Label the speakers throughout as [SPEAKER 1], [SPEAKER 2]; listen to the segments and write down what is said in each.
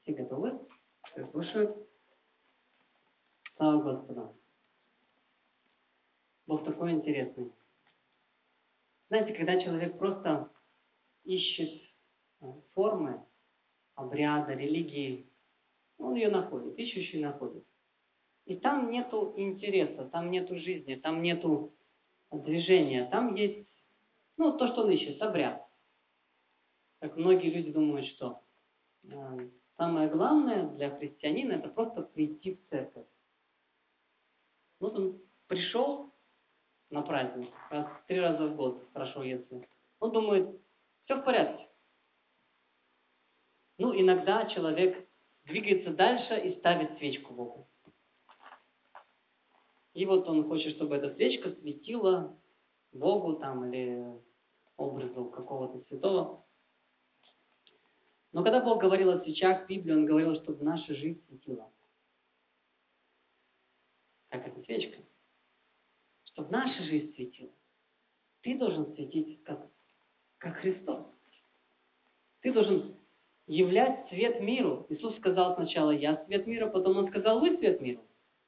[SPEAKER 1] Все готовы? Все слушают? Слава Господу! Бог такой интересный. Знаете, когда человек просто ищет формы, обряда, религии, он ее находит, ищущий находит. И там нету интереса, там нету жизни, там нету движения, там есть, то, что он ищет, обряд. Как многие люди думают, что самое главное для христианина это просто прийти в церковь. Вот он пришел на праздник, 3 раза в год, хорошо, если. Он думает, все в порядке. Иногда человек двигается дальше и ставит свечку Богу. И вот он хочет, чтобы эта свечка светила Богу там или образу какого-то святого. Но когда Бог говорил о свечах в Библии, Он говорил, чтобы наша жизнь светила. Как эта свечка. Чтобы наша жизнь светила. Ты должен светить как Христос. Ты должен являть свет миру. Иисус сказал сначала, я свет мира, потом Он сказал, вы свет миру.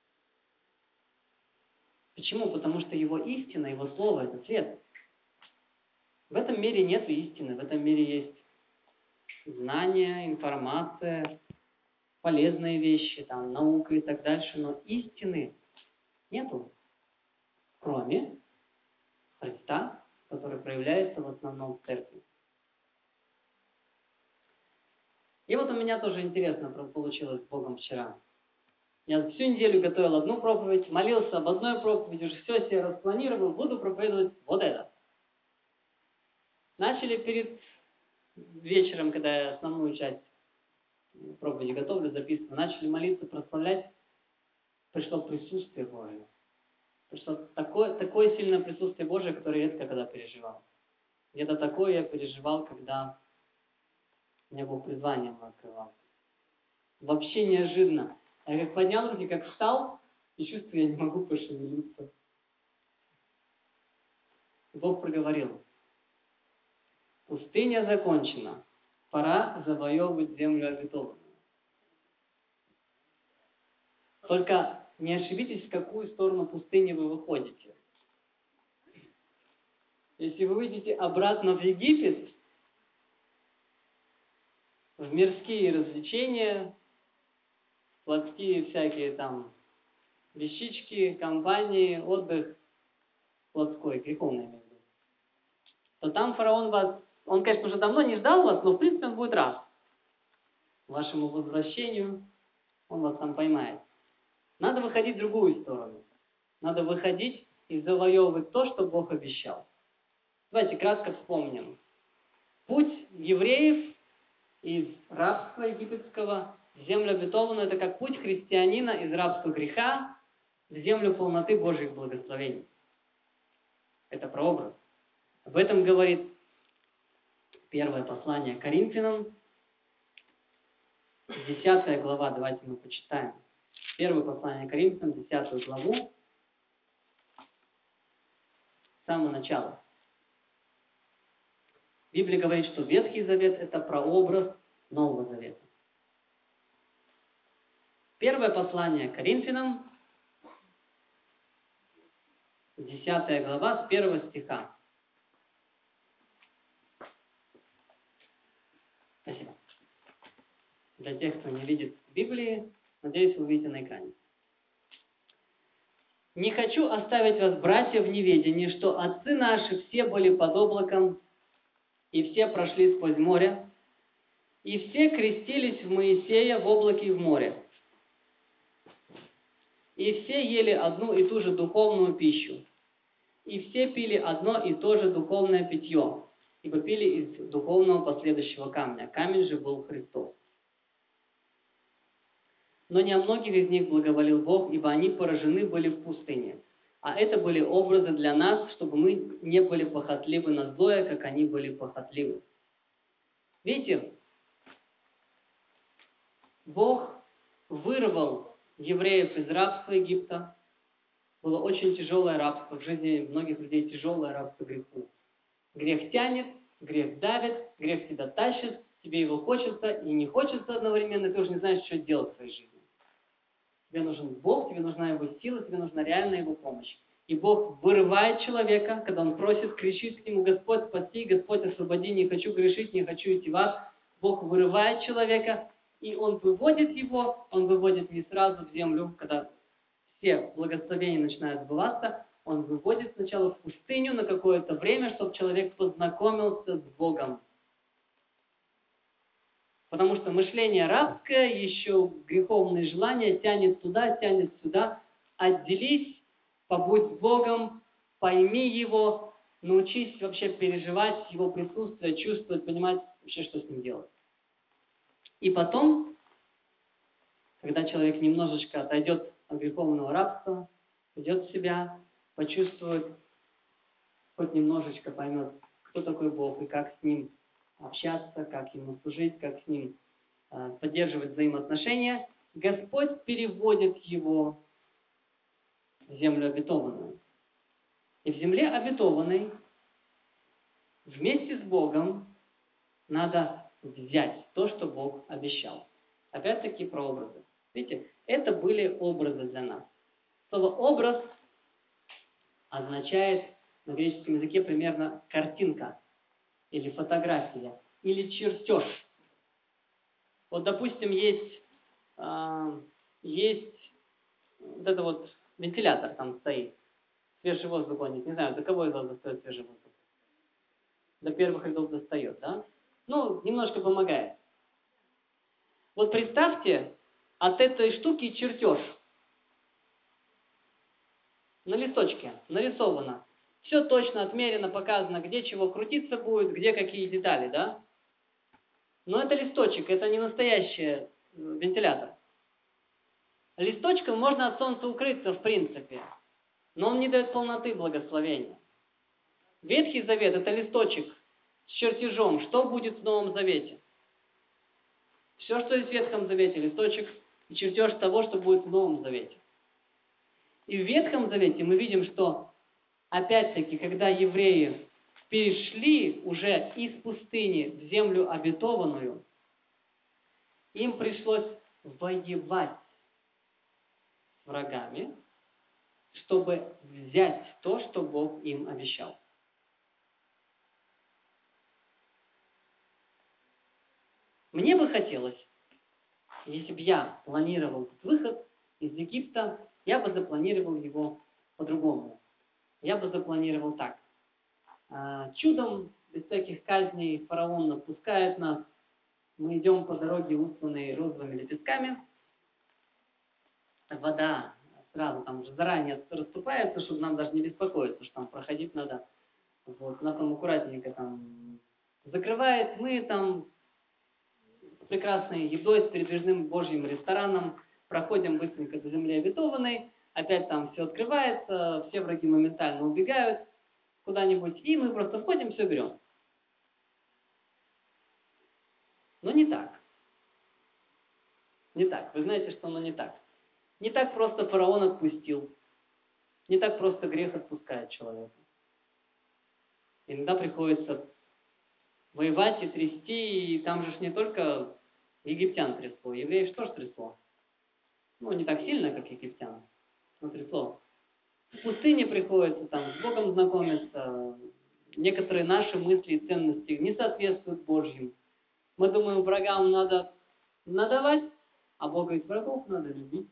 [SPEAKER 1] Почему? Потому что Его истина, Его Слово – это свет. В этом мире нет истины, в этом мире есть знания, информация, полезные вещи, наука и так дальше, но истины нету, кроме Христа, который проявляется в основном в церкви. И вот у меня тоже интересно получилось с Богом вчера. Я всю неделю готовил одну проповедь, молился об одной проповеди, уже все себе распланировал, буду проповедовать вот это. Начали перед вечером, когда я основную часть проповеди готовлю, записываю, начали молиться, прославлять, пришло присутствие Божие. Пришло такое сильное присутствие Божие, которое я редко когда переживал. Где-то такое я переживал, когда мне Бог призванием открывал. Вообще неожиданно. Я как поднял руки, как встал, и чувствую, я не могу пошевелиться. Бог проговорил. Пустыня закончена. Пора завоевывать землю обетованную. Только не ошибитесь, в какую сторону пустыни вы выходите. Если вы выйдете обратно в Египет, в мирские развлечения, плотские всякие вещички, компании, отдых плотской, греховный, имею в виду, то там фараон вас, он, конечно, уже давно не ждал вас, но в принципе он будет рад вашему возвращению, он вас там поймает. Надо выходить в другую сторону. Надо выходить и завоевывать то, что Бог обещал. Давайте кратко вспомним. Путь евреев из рабства египетского в землю обетованную – это как путь христианина из рабства греха в землю полноты Божьих благословений. Это прообраз. Об этом говорит первое послание Коринфянам, 10 глава. Давайте мы почитаем. Первое послание Коринфянам, 10 главу, с самого начала. Библия говорит, что Ветхий Завет – это прообраз Нового Завета. Первое послание Коринфянам, 10 глава, с 1 стиха. Спасибо. Для тех, кто не видит Библии, надеюсь, вы увидите на экране. «Не хочу оставить вас, братья, в неведении, что отцы наши все были под облаком, и все прошли сквозь море, и все крестились в Моисея в облаке и в море. И все ели одну и ту же духовную пищу, и все пили одно и то же духовное питье, ибо пили из духовного последующего камня. Камень же был Христос. Но не о многих из них благоволил Бог, ибо они поражены были в пустыне. А это были образы для нас, чтобы мы не были похотливы на злое, как они были похотливы». Видите, Бог вырвал евреев из рабства Египта. Было очень тяжелое рабство. В жизни многих людей тяжелое рабство греху. Грех тянет, грех давит, грех тебя тащит тебе его хочется и не хочется одновременно, ты уже не знаешь, что делать в своей жизни. Тебе нужен Бог, тебе нужна Его сила, тебе нужна реальная Его помощь. И Бог вырывает человека, когда он просит, кричит к Нему: Господь, спаси, Господь, освободи, не хочу грешить, не хочу идти в ад. Бог вырывает человека, и Он выводит его, Он выводит не сразу в землю, когда все благословения начинают сбываться, Он выводит сначала в пустыню на какое-то время, чтобы человек познакомился с Богом. Потому что мышление рабское, еще греховные желания тянет туда, тянет сюда. Отделись, побудь с Богом, пойми Его, научись вообще переживать Его присутствие, чувствовать, понимать вообще, что с Ним делать. И потом, когда человек немножечко отойдет от греховного рабства, придет в себя, почувствует, хоть немножечко поймет, кто такой Бог и как с Ним общаться, как Ему служить, как с Ним поддерживать взаимоотношения, Господь переводит его в землю обетованную. И в земле обетованной вместе с Богом надо взять то, что Бог обещал. Опять-таки про образы. Видите, это были образы для нас. Слово «образ» означает на греческом языке примерно картинка, или фотография, или чертеж. Вот, допустим, есть вот это вот вентилятор там стоит, свежий воздух гонит. Не знаю, до кого из вас достает свежий воздух? До первых рядов достает, да? Ну, немножко помогает. Вот представьте, от этой штуки чертеж. На листочке нарисовано. Все точно отмерено, показано, где чего крутиться будет, где какие детали, да? Но это листочек, это не настоящий вентилятор. Листочком можно от солнца укрыться, в принципе, но он не дает полноты благословения. Ветхий Завет – это листочек с чертежом. Что будет в Новом Завете? Все, что есть в Ветхом Завете, листочек и чертеж того, что будет в Новом Завете. И в Ветхом Завете мы видим, что, опять-таки, когда евреи перешли уже из пустыни в землю обетованную, им пришлось воевать с врагами, чтобы взять то, что Бог им обещал. Мне бы хотелось, если бы я планировал этот выход из Египта, я бы запланировал его по-другому. Я бы запланировал так. Чудом, без всяких казней, фараон отпускает нас. Мы идем по дороге, устланной розовыми лепестками. Вода сразу там уже заранее расступается, чтобы нам даже не беспокоиться, что там проходить надо. Вот, нас там аккуратненько там закрывает. Мы там с прекрасной едой, с передвижным Божьим рестораном проходим быстренько до земли обетованной. Опять там все открывается, все враги моментально убегают куда-нибудь, и мы просто входим, все берем. Но не так. Не так. Вы знаете, что оно не так. Не так просто фараон отпустил. Не так просто грех отпускает человека. Иногда приходится воевать и трясти, и там же не только египтян трясло, евреев тоже трясло. Ну, не так сильно, как египтян, но трясло. В пустыне приходится там с Богом знакомиться. Некоторые наши мысли и ценности не соответствуют Божьим. Мы думаем, врагам надо надавать, а Бог говорит, врагов надо любить.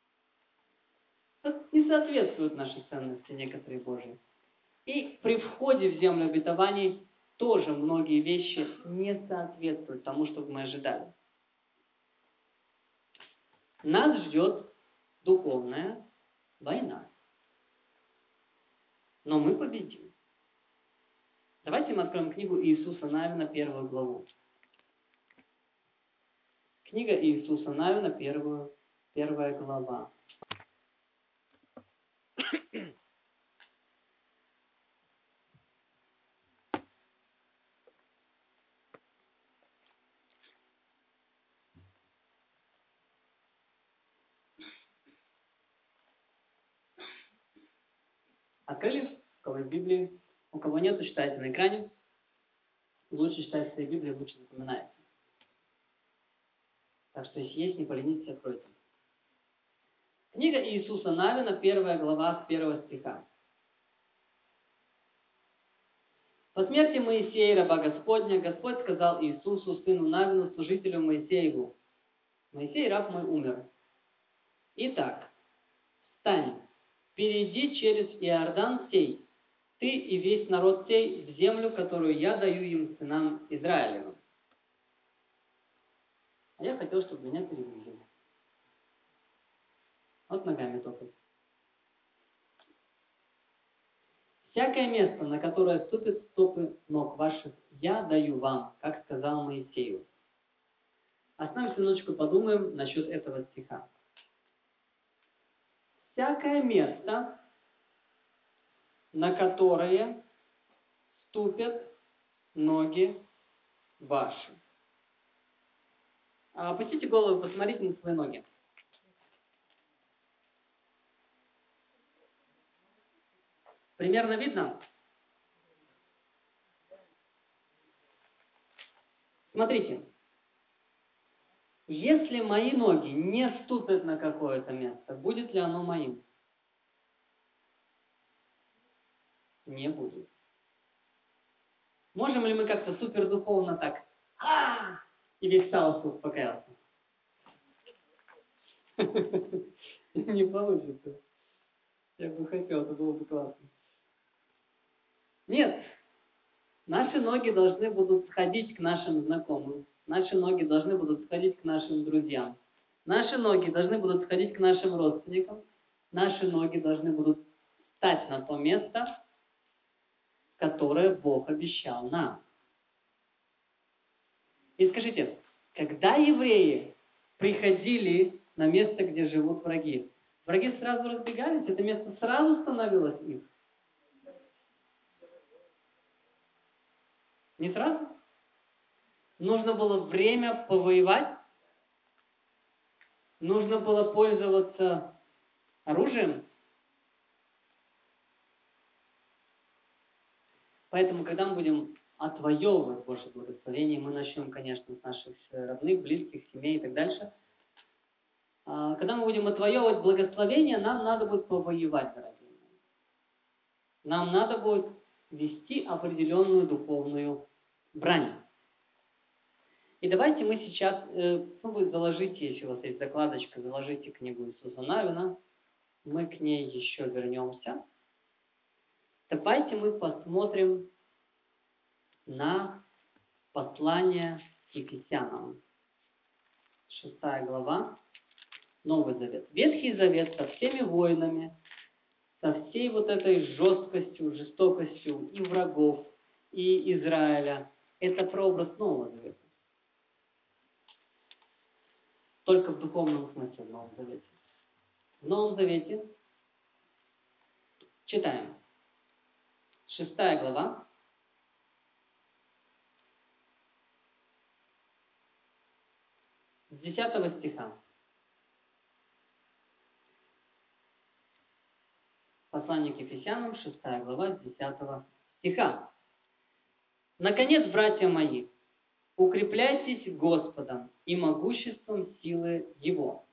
[SPEAKER 1] Не соответствуют наши ценности некоторые Божьи. И при входе в землю обетований тоже многие вещи не соответствуют тому, что мы ожидали. Нас ждет духовная война. Но мы победим. Давайте мы откроем книгу Иисуса Навина, 1 главу. Книга Иисуса Навина, 1 глава. Открыли? У кого есть Библии? У кого нет, читайте на экране. Лучше читать свои Библии, лучше запоминается. Так что если есть, не поленитесь, откройте. Книга Иисуса Навина, 1 глава, с 1 стиха. По смерти Моисея, раба Господня, Господь сказал Иисусу, сыну Навину, служителю Моисееву: Моисей, раб мой, умер. Итак, встань, перейди через Иордан сей, ты и весь народ сей, в землю, которую я даю им, сынам Израилевым. А я хотел, чтобы меня перевели. Вот ногами топать. Всякое место, на которое ступят стопы ног ваших, я даю вам, как сказал Моисею. Остановимся минуточку, подумаем насчет этого стиха. Всякое место, на которое ступят ноги ваши. Опустите голову, посмотрите на свои ноги. Примерно видно? Смотрите. Если мои ноги не ступят на какое-то место, будет ли оно моим? Не будет. Можем ли мы как-то супердуховно так и весь Саус успокоился? Не получится. Я бы хотел, это было бы классно. Нет. Наши ноги должны будут сходить к нашим знакомым. Наши ноги должны будут сходить к нашим друзьям. Наши ноги должны будут сходить к нашим родственникам. Наши ноги должны будут стать на то место, которое Бог обещал нам. И скажите, когда евреи приходили на место, где живут враги, враги сразу разбегались, это место сразу становилось их? Не сразу? Нужно было время повоевать? Нужно было пользоваться оружием? Поэтому, когда мы будем отвоевывать Божье благословение, мы начнем, конечно, с наших родных, близких, семей и так дальше. Когда мы будем отвоевывать благословение, нам надо будет повоевать, дорогие. Нам надо будет вести определенную духовную брань. И давайте мы сейчас, вы заложите, если у вас есть закладочка, заложите книгу Иисуса Навина, мы к ней еще вернемся. Давайте мы посмотрим на послание к Ефесянам. 6 глава, Новый Завет. Ветхий Завет со всеми войнами, со всей вот этой жесткостью, жестокостью и врагов, и Израиля. Это прообраз Нового Завета. Только в духовном смысле в Новом Завете. В Новом Завете читаем. 6 глава. С 10 стиха. Послание к Ефесянам, 6 глава, с 10 стиха. Наконец, братья мои, укрепляйтесь Господом и могуществом силы Его.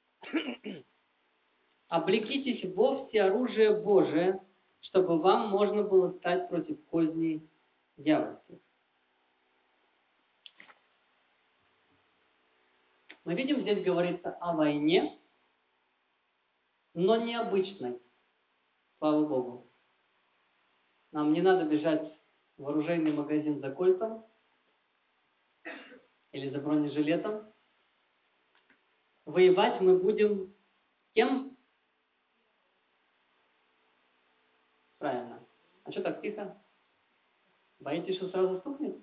[SPEAKER 1] Облекитесь во всеоружие Божие, чтобы вам можно было стать против козней дьявольских. Мы видим, здесь говорится о войне, но необычной, слава Богу. Нам не надо бежать в оружейный магазин за кольтом или за бронежилетом. Воевать мы будем кем? Правильно. А что так тихо? Боитесь, что сразу стукнет?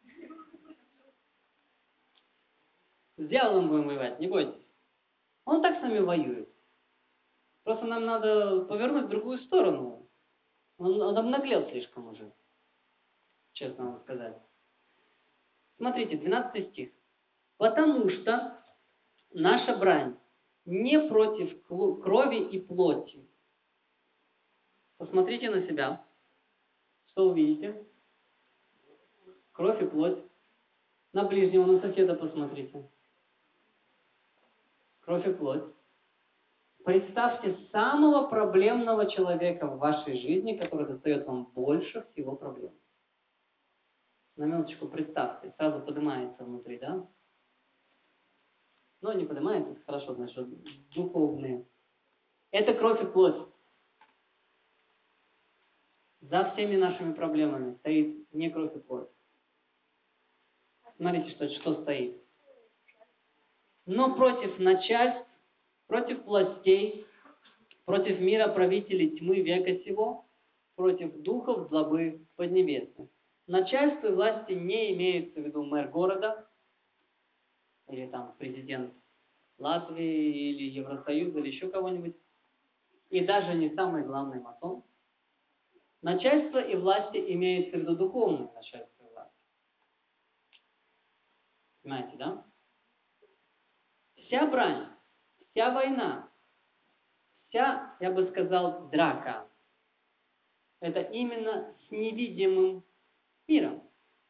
[SPEAKER 1] С дьяволом будем воевать, не бойтесь. Он так с нами воюет. Просто нам надо повернуть в другую сторону. Он обнаглел слишком уже, честно вам сказать. Смотрите, 12 стих. Потому что наша брань не против крови и плоти. Посмотрите на себя. Что увидите? Кровь и плоть. На ближнего, на соседа посмотрите. кровь и плоть. Представьте самого проблемного человека в вашей жизни, который достает вам больше всего проблем. На минуточку представьте, сразу поднимается внутри, да? Но не поднимается, это хорошо, значит, духовные. Это кровь и плоть. За всеми нашими проблемами стоит не кровь и плоть. Смотрите, что стоит. Но против начальств, против властей, против мира правителей тьмы века сего, против духов злобы поднебесных. Начальство и власти не имеются в виду мэр города, или там президент Латвии, или Евросоюза, или еще кого-нибудь, и даже не самый главный масон. Начальство и власти имеются в виду духовное начальство и власть. Понимаете, да? Вся брань, вся война, вся, я бы сказал, драка, это именно с невидимым миром.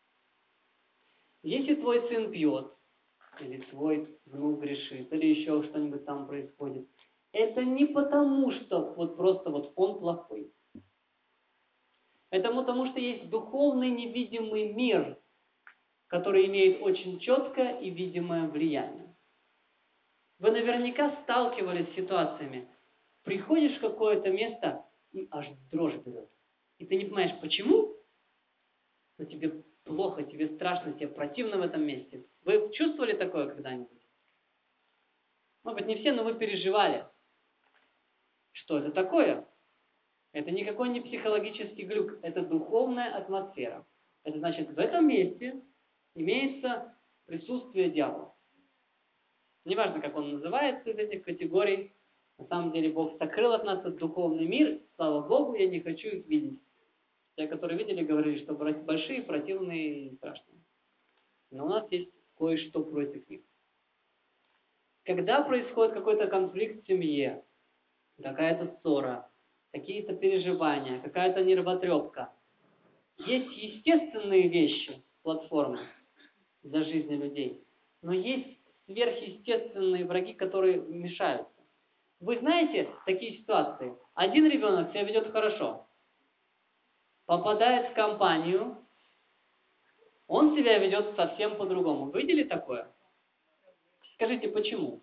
[SPEAKER 1] Если твой сын пьет, или твой внук грешит, или еще что-нибудь там происходит, это не потому, что вот просто вот он плохой. Это потому, что есть духовный невидимый мир, который имеет очень четкое и видимое влияние. Вы наверняка сталкивались с ситуациями. Приходишь в какое-то место, и аж дрожь берет. И ты не понимаешь, почему, но тебе плохо, тебе страшно, тебе противно в этом месте. Вы чувствовали такое когда-нибудь? Может быть, не все, но вы переживали. Что это такое? Это никакой не психологический глюк, это духовная атмосфера. Это значит, в этом месте имеется присутствие дьявола. Неважно, как он называется из этих категорий, на самом деле Бог сокрыл от нас этот духовный мир, слава Богу, я не хочу их видеть. Те, которые видели, говорили, что большие, противные и страшные. Но у нас есть кое-что против них. Когда происходит какой-то конфликт в семье, какая-то ссора, какие-то переживания, какая-то нервотрепка, есть естественные вещи, платформы для жизни людей, но есть сверхъестественные враги, которые мешаются. Вы знаете такие ситуации? Один ребенок себя ведет хорошо, попадает в компанию, он себя ведет совсем по-другому. Вы видели такое? Скажите, почему?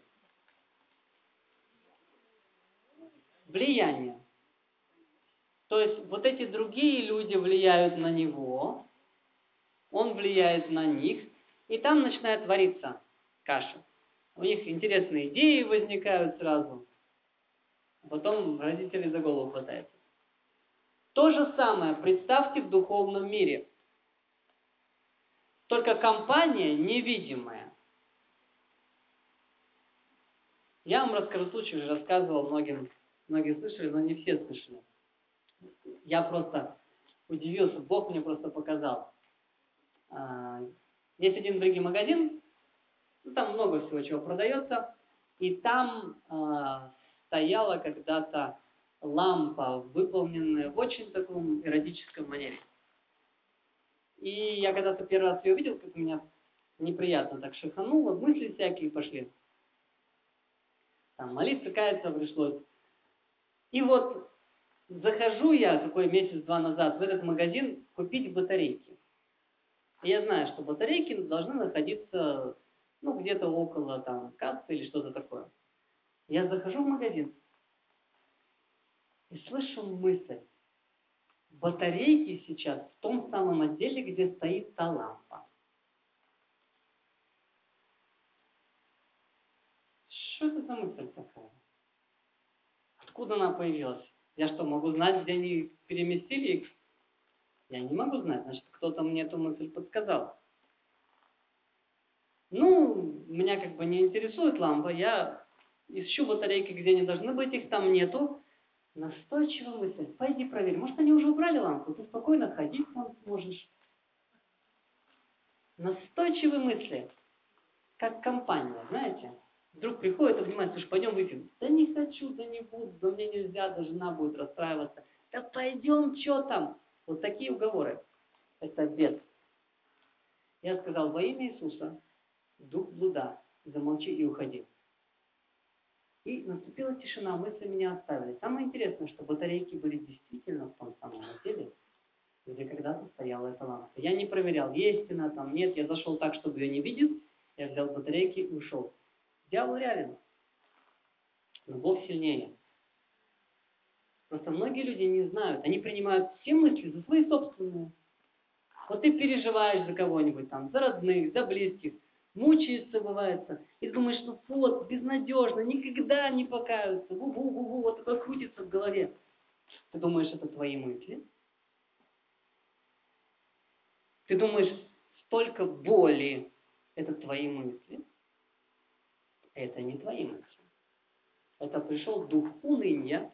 [SPEAKER 1] Влияние. То есть вот эти другие люди влияют на него, он влияет на них, и там начинает вариться каша. У них интересные идеи возникают сразу, а потом родители за голову хватаются. То же самое представьте в духовном мире. Только компания невидимая. Я вам расскажу случай, уже рассказывал многим, многие слышали, но не все слышали. Я просто удивился, Бог мне просто показал. Есть один другой магазин, там много всего чего продается, и там стояла когда-то лампа, выполненная в очень таком эротическом манере. И я когда-то первый раз ее увидел, как меня неприятно так шихануло, мысли всякие пошли. Там молиться, каяться пришлось. И вот захожу я, какой месяц-два назад, в этот магазин купить батарейки. И я знаю, что батарейки должны находиться, где-то около там кассы или что-то такое. Я захожу в магазин и слышу мысль. Батарейки сейчас в том самом отделе, где стоит та лампа. Что это за мысль такая? Откуда она появилась? Я что, могу знать, где они переместили их? Я не могу знать, значит, кто-то мне эту мысль подсказал. Меня как бы не интересует лампа, я ищу батарейки, где они должны быть, их там нету. Настойчивая мысль, пойди проверь, может, они уже убрали лампу, ты спокойно ходить там сможешь. Настойчивые мысли, как компания, знаете. Вдруг приходит и понимает, слушай, пойдем выпьем. Да не хочу, да не буду, да мне нельзя, да жена будет расстраиваться. Да пойдем, что там? Вот такие уговоры. Это бед. Я сказал, во имя Иисуса, дух блуда, замолчи и уходи. И наступила тишина, мысли меня оставили. Самое интересное, что батарейки были действительно в том самом отделе, где когда-то стояла эта лампа. Я не проверял, есть она там, нет. Я зашел так, чтобы ее не видеть. Я взял батарейки и ушел. Дьявол реален. Но Бог сильнее. Просто многие люди не знают. Они принимают все мысли за свои собственные. Вот ты переживаешь за кого-нибудь там, за родных, за близких. Мучаешься, бывает. И думаешь, что вот, безнадежно, никогда не покаются. Гу-гу-гу-гу, вот это крутится в голове. Ты думаешь, это твои мысли? Ты думаешь, столько боли – это твои мысли? Это не твои мысли. Это пришел дух уныния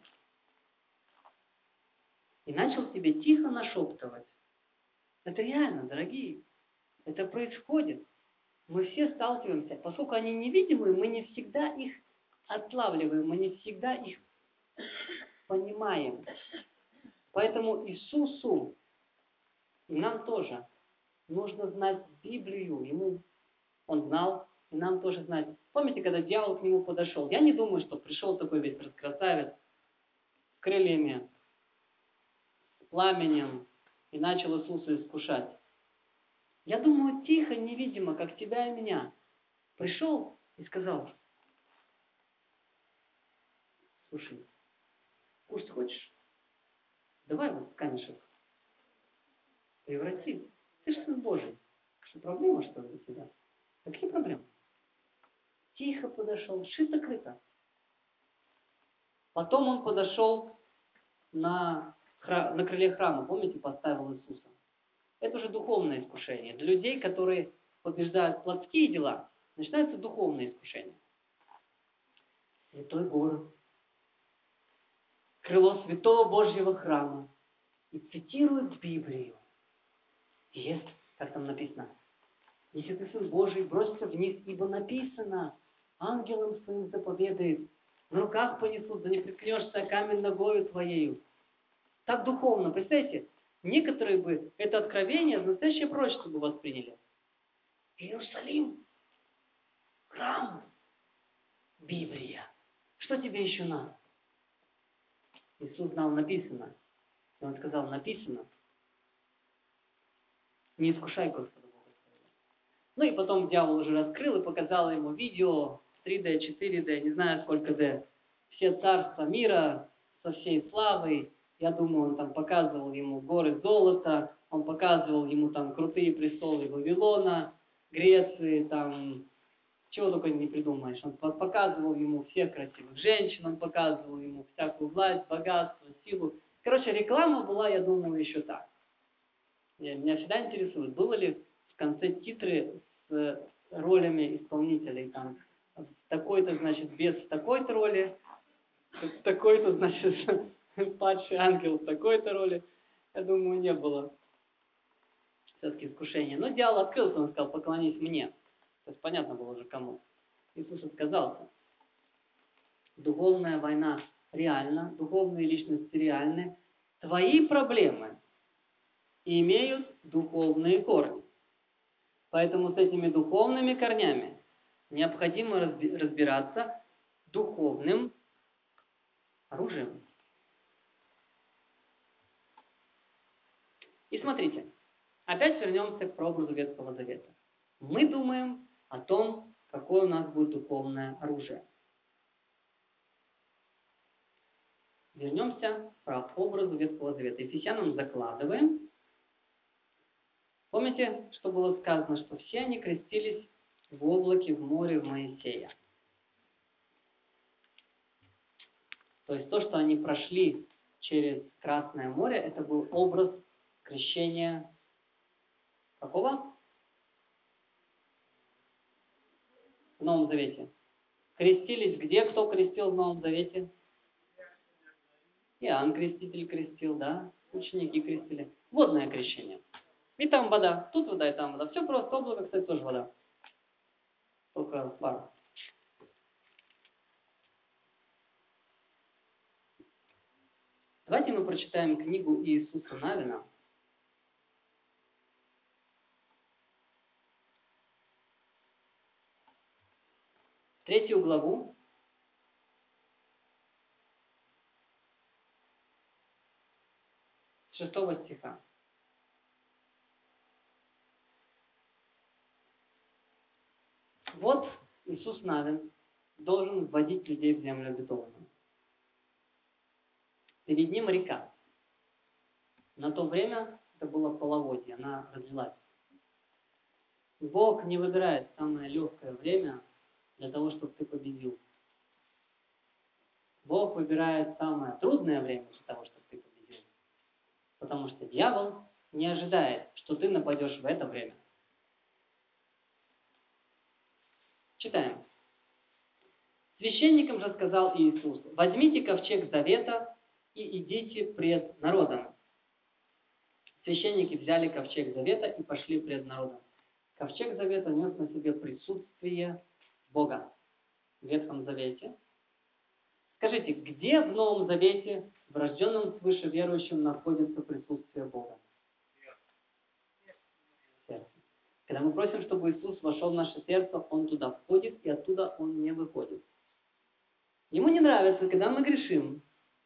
[SPEAKER 1] и начал тебе тихо нашептывать. Это реально, дорогие. Это происходит. Мы все сталкиваемся. Поскольку они невидимые, мы не всегда их отлавливаем, мы не всегда их понимаем. Поэтому Иисусу, и нам тоже, нужно знать Библию. Он знал, и нам тоже знать. Помните, когда дьявол к нему подошел? Я не думаю, что пришел такой весь раскрасавец с крыльями, с пламенем и начал Иисуса искушать. Я думаю, тихо, невидимо, как тебя и меня, пришел и сказал: слушай, кушать хочешь? Давай вот камешек преврати. Ты же Сын Божий. Что, проблема, что ли, у тебя? Какие проблемы? Тихо подошел, шито-крыто. Потом он подошел на крыле храма, помните, поставил Иисуса. Это уже духовное искушение. Для людей, которые побеждают плотские дела, начинается духовное искушение. Святой город, крыло святого Божьего храма. И цитирует Библию. Есть, как там написано: если ты Сын Божий, бросься вниз, ибо написано: ангелам своим заповедает, в руках понесут, да не приткнешься о камень ногою твоею. Так духовно, представьте, некоторые бы это откровение в настоящее пророчество бы восприняли. Иерусалим, храм, Библия. Что тебе еще надо? Иисус знал, написано. И он сказал: написано. Не искушай Господа Бога своего. Ну и потом дьявол уже раскрыл и показал ему видео 3D, 4D, не знаю сколько D. Все царства мира со всей славой. Я думаю, он там показывал ему горы золота, он показывал ему там крутые престолы Вавилона, Греции, там, чего только не придумаешь. Он показывал ему всех красивых женщин, он показывал ему всякую власть, богатство, силу. Короче, реклама была, я думаю, еще так. Меня всегда интересует, было ли в конце титры с ролями исполнителей. Там такой-то, значит, бес в такой-то роли, такой-то, значит, падший ангел в такой-то роли. Я думаю, не было все-таки искушения. Но дьявол открылся, он сказал: поклонись мне. То есть понятно было уже кому. Иисус отказался. Духовная война реальна, духовные личности реальны. Твои проблемы имеют духовные корни. Поэтому с этими духовными корнями необходимо разбираться духовным оружием. И смотрите, опять вернемся к прообразу Ветхого Завета. Мы думаем о том, какое у нас будет духовное оружие. Вернемся к образу Ветхого Завета. Ефесянам закладываем. Помните, что было сказано, что все они крестились в облаке, в море, в Моисея. То есть то, что они прошли через Красное море, это был образ крещения какого? В Новом Завете. Крестились где? Кто крестил в Новом Завете? Иоанн Креститель крестил, да? Ученики крестили. Водное крещение. И там вода. Тут вода, и там вода. Все просто. Облако, кстати, тоже вода. Только пар. Давайте мы прочитаем книгу Иисуса Навина. 3 главу. 6 стиха. Вот Иисус Навин должен вводить людей в землю обетованную. Перед ним река. На то время это было половодье, она разлилась. Бог не выбирает самое легкое время для того, чтобы ты победил. Бог выбирает самое трудное время для того, чтобы ты победил. Потому что дьявол не ожидает, что ты нападешь в это время. Читаем. Священникам же сказал Иисус: возьмите ковчег завета и идите пред народом. Священники взяли ковчег завета и пошли пред народом. Ковчег завета нес на себе присутствие Бога в Ветхом Завете. Скажите, где в Новом Завете в рожденном свыше верующем находится присутствие Бога? В сердце. Когда мы просим, чтобы Иисус вошел в наше сердце, Он туда входит, и оттуда Он не выходит. Ему не нравится, когда мы грешим.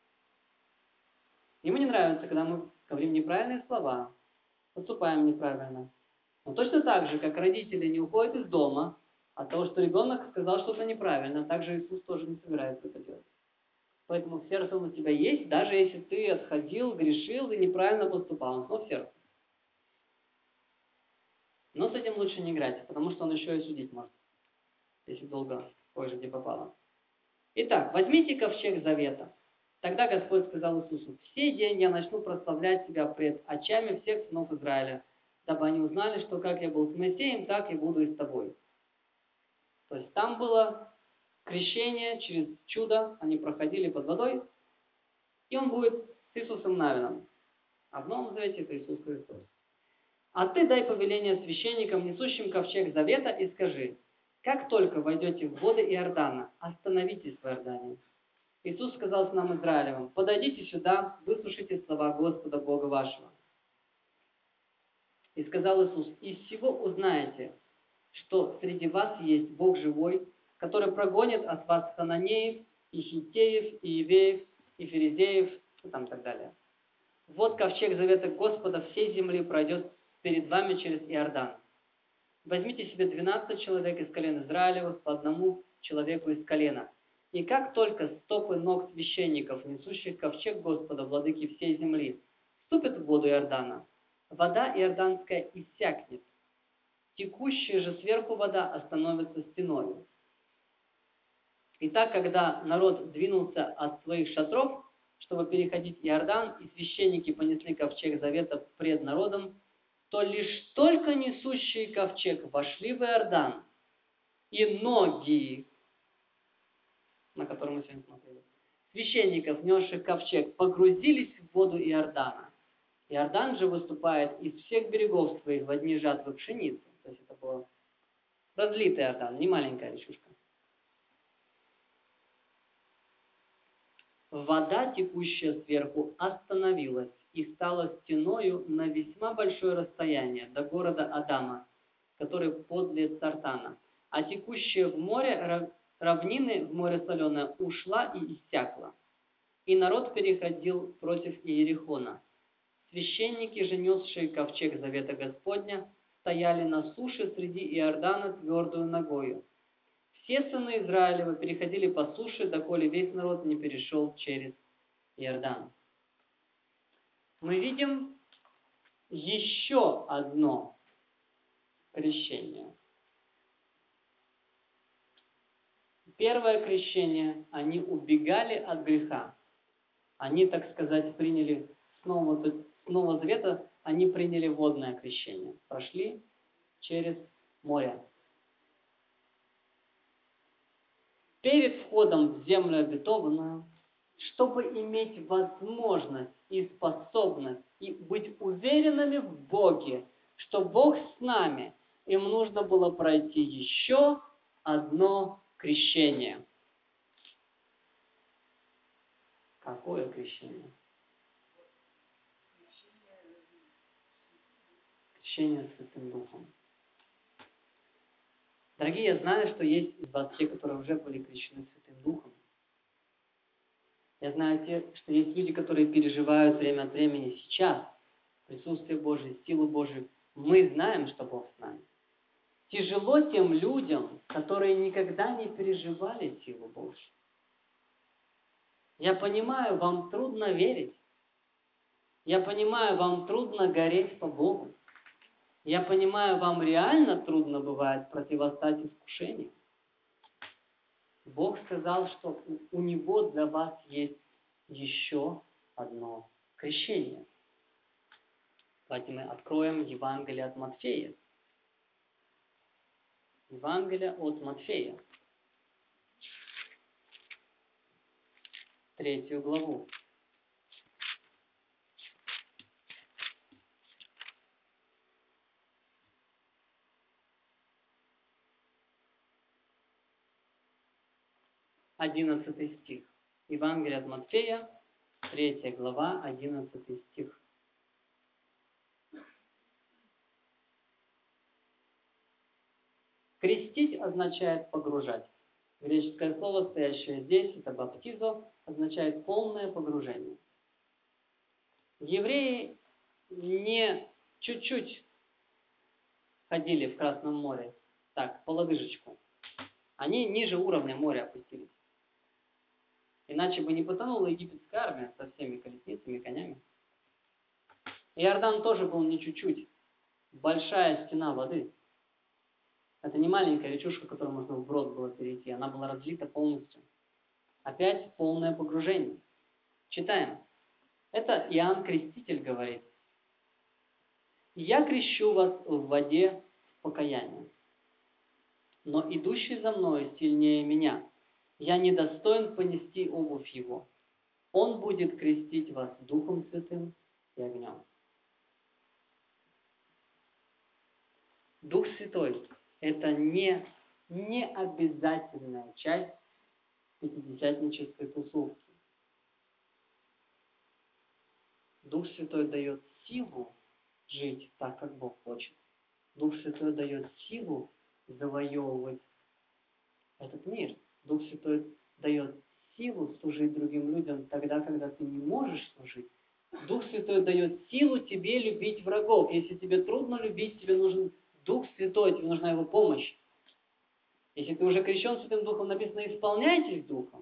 [SPEAKER 1] Ему не нравится, когда мы говорим неправильные слова, поступаем неправильно. Но точно так же, как родители не уходят из дома от того, что ребенок сказал что-то неправильно, так же Иисус тоже не собирается это делать. Поэтому в сердце он у тебя есть, даже если ты отходил, грешил и неправильно поступал, но в сердце. Но с этим лучше не играть, потому что он еще и судить может, если долго позже где попало. Итак, возьмите ковчег завета. Тогда Господь сказал Иисусу: в сей день я начну прославлять Тебя пред очами всех сынов Израиля, дабы они узнали, что как я был с Моисеем, так и буду и с тобой. То есть там было крещение через чудо, они проходили под водой, и он будет с Иисусом Навином. А в Новом Завете это Иисус Христос. А ты дай повеление священникам, несущим ковчег завета, и скажи: как только войдете в воды Иордана, остановитесь в Иордане. Иисус сказал сынам Израилевым: подойдите сюда, выслушайте слова Господа Бога вашего. И сказал Иисус: из всего узнаете, что среди вас есть Бог живой, который прогонит от вас хананеев, и хиттеев, и евеев, и ферезеев, и там так далее. Вот ковчег завета Господа всей земли пройдет перед вами через Иордан. Возьмите себе 12 человек из колен Израилевых, по одному человеку из колена. И как только стопы ног священников, несущих ковчег Господа, владыки всей земли, вступят в воду Иордана, вода иорданская иссякнет. Текущая же сверху вода остановится стеною. Итак, когда народ двинулся от своих шатров, чтобы переходить Иордан, и священники понесли ковчег завета пред народом, то лишь только несущие ковчег вошли в Иордан, и ноги, на котором мы сегодня смотрели, священников, несших ковчег, погрузились в воду Иордана. Иордан же выступает из всех берегов своих во дни жатвы пшеницы. То есть это был разлитый Иордан, не маленькая речушка. Вода, текущая сверху, остановилась и стала стеною на весьма большое расстояние до города Адама, который подле Цартана. А текущая в море равнины, в море соленое, ушла и иссякла. И народ переходил против Иерихона. Священники же, несшие ковчег завета Господня, стояли на суше среди Иордана твердую ногою. Все сыны Израилева переходили по суше, доколе весь народ не перешел через Иордан. Мы видим еще одно крещение. Первое крещение, они убегали от греха. Они, так сказать, приняли с Нового Завета, они приняли водное крещение. Прошли через море. Перед входом в землю обетованную, чтобы иметь возможность и способность и быть уверенными в Боге, что Бог с нами, им нужно было пройти еще одно крещение. Какое крещение? Крещение Святым Духом. Дорогие, я знаю, что есть из вас те, которые уже были крещены Святым Духом. Я знаю, что есть люди, которые переживают время от времени сейчас присутствие Божие, силу Божию. Мы знаем, что Бог с нами. Тяжело тем людям, которые никогда не переживали силу Божью. Я понимаю, вам трудно верить. Я понимаю, вам трудно гореть по Богу. Я понимаю, вам реально трудно бывает противостать искушению. Бог сказал, что у Него для вас есть еще одно крещение. Давайте мы откроем Евангелие от Матфея. Евангелие от Матфея. 3 главу. Одиннадцатый стих. Евангелие от Матфея, 3 глава, 11 стих. Крестить означает погружать. Греческое слово, стоящее здесь, это баптизо, означает полное погружение. Евреи не чуть-чуть ходили в Красном море, так, по лодыжечку. Они ниже уровня моря опустились. Иначе бы не потонула египетская армия со всеми колесницами, конями. Иордан тоже был не чуть-чуть. Большая стена воды. Это не маленькая речушка, которую можно вброд было перейти. Она была разлита полностью. Опять полное погружение. Читаем. Это Иоанн Креститель говорит. «Я крещу вас в воде в покаянии, но идущий за мной сильнее меня. Я недостоин понести обувь его. Он будет крестить вас Духом Святым и огнем». Дух Святой – это не обязательная часть пятидесятнической тусовки. Дух Святой дает силу жить так, как Бог хочет. Дух Святой дает силу завоевывать этот мир. Дух Святой дает силу служить другим людям тогда, когда ты не можешь служить. Дух Святой дает силу тебе любить врагов. Если тебе трудно любить, тебе нужен Дух Святой, тебе нужна Его помощь. Если ты уже крещен Святым Духом, написано «исполняйтесь Духом».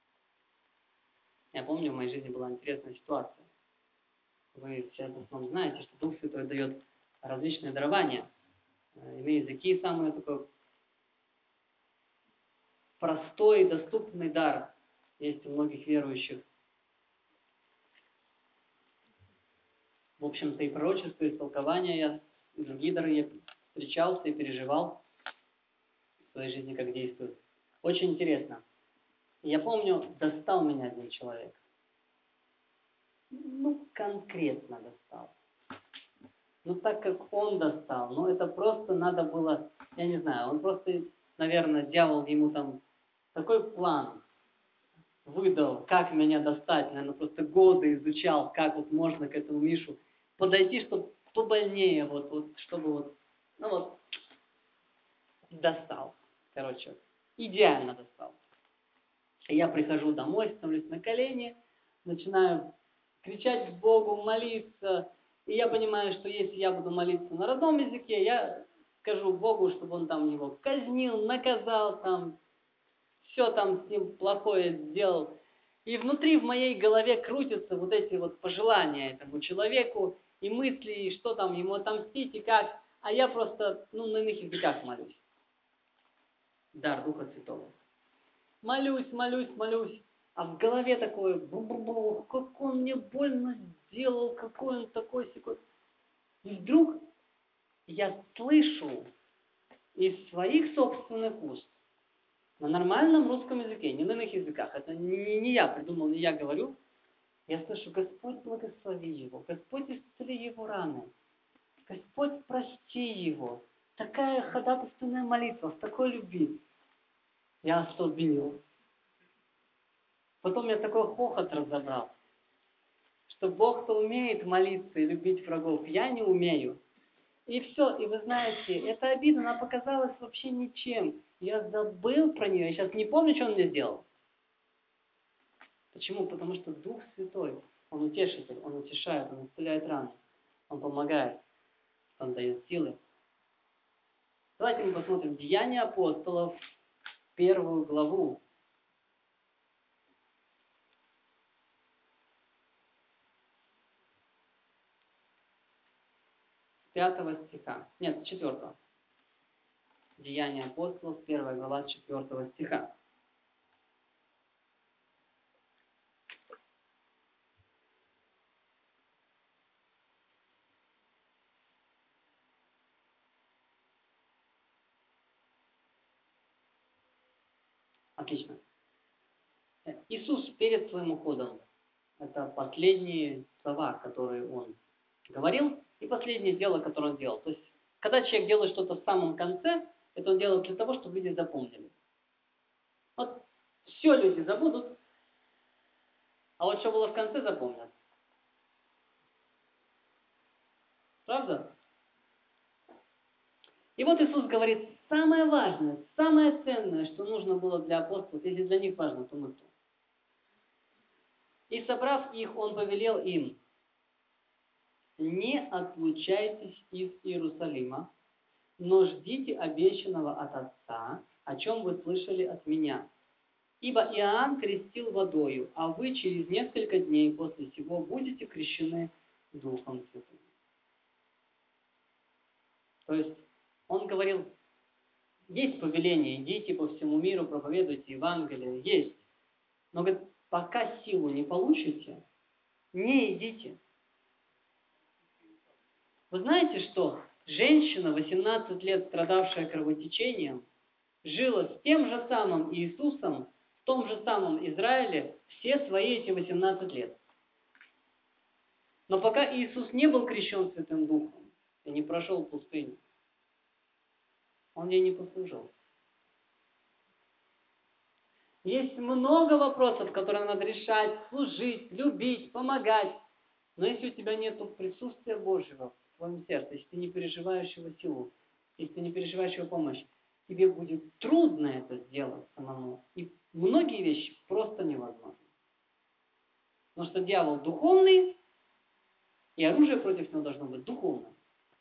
[SPEAKER 1] Я помню, в моей жизни была интересная ситуация. Вы все в основном знаете, что Дух Святой дает различные дарования. Иные языки – самый такой простой и доступный дар есть у многих верующих. В общем-то, и пророчество, и толкование я, и другие дары я встречался и переживал в своей жизни, как действует. Очень интересно. Я помню, достал меня один человек. Конкретно достал. Так как он достал, это просто надо было, я не знаю, он просто, наверное, дьявол ему там такой план выдал, как меня достать. Наверное, просто годы изучал, как можно к этому Мишу подойти, чтобы побольнее, чтобы достал. Короче, идеально достал. И я прихожу домой, становлюсь на колени, начинаю кричать к Богу, молиться. И я понимаю, что если я буду молиться на родном языке, я скажу Богу, чтобы он там его казнил, наказал, все с ним плохое сделал. И внутри в моей голове крутятся эти пожелания этому человеку, и мысли, и что там ему отомстить, и как. А я просто, на иных языках молюсь. Дар Духа Святого. Молюсь. А в голове такое, бу-бу-бу, как он мне больно сделал, какой он такой-сякой. И вдруг я слышу из своих собственных уст, на нормальном русском языке, не на иных языках, это не я придумал, не я говорю, я слышу: Господь, благослови его, Господь, исцели его раны, Господь, прости его. Такая ходатайственная молитва, с такой любви. Я остолбенел. Потом я такой хохот разобрал, что Бог-то умеет молиться и любить врагов, я не умею. И все, и вы знаете, эта обида, она показалась вообще ничем. Я забыл про нее, я сейчас не помню, что он мне сделал. Почему? Потому что Дух Святой, Он утешитель, Он утешает, Он исцеляет раны, Он помогает, Он дает силы. Давайте мы посмотрим Деяния апостолов, 1 главу. 5 стиха. Нет, 4. Деяния апостолов, 1 глава, 4 стиха. Отлично. Иисус перед своим уходом, это последние слова, которые Он говорил, и последнее дело, которое Он делал. То есть, когда человек делает что-то в самом конце, это он делает для того, чтобы люди запомнили. Вот все люди забудут, а вот что было в конце, запомнят. Правда? И вот Иисус говорит, самое важное, самое ценное, что нужно было для апостолов, если для них важно, то мы кто? И собрав их, Он повелел им, не отлучайтесь из Иерусалима, но ждите обещанного от Отца, о чем вы слышали от меня. Ибо Иоанн крестил водою, а вы через несколько дней после сего будете крещены Духом Святым. То есть он говорил, есть повеление, идите по всему миру, проповедуйте Евангелие, есть. Но говорит, пока силу не получите, не идите. Вы знаете, что женщина, 18 лет страдавшая кровотечением, жила с тем же самым Иисусом, в том же самом Израиле, все свои эти 18 лет. Но пока Иисус не был крещен Святым Духом и не прошел пустыню, Он ей не послужил. Есть много вопросов, которые надо решать, служить, любить, помогать. Но если у тебя нет присутствия Божьего в твоем сердце, если ты не переживаешь Его силу, если ты не переживаешь Его помощь, тебе будет трудно это сделать самому. И многие вещи просто невозможны. Потому что дьявол духовный, и оружие против него должно быть духовным.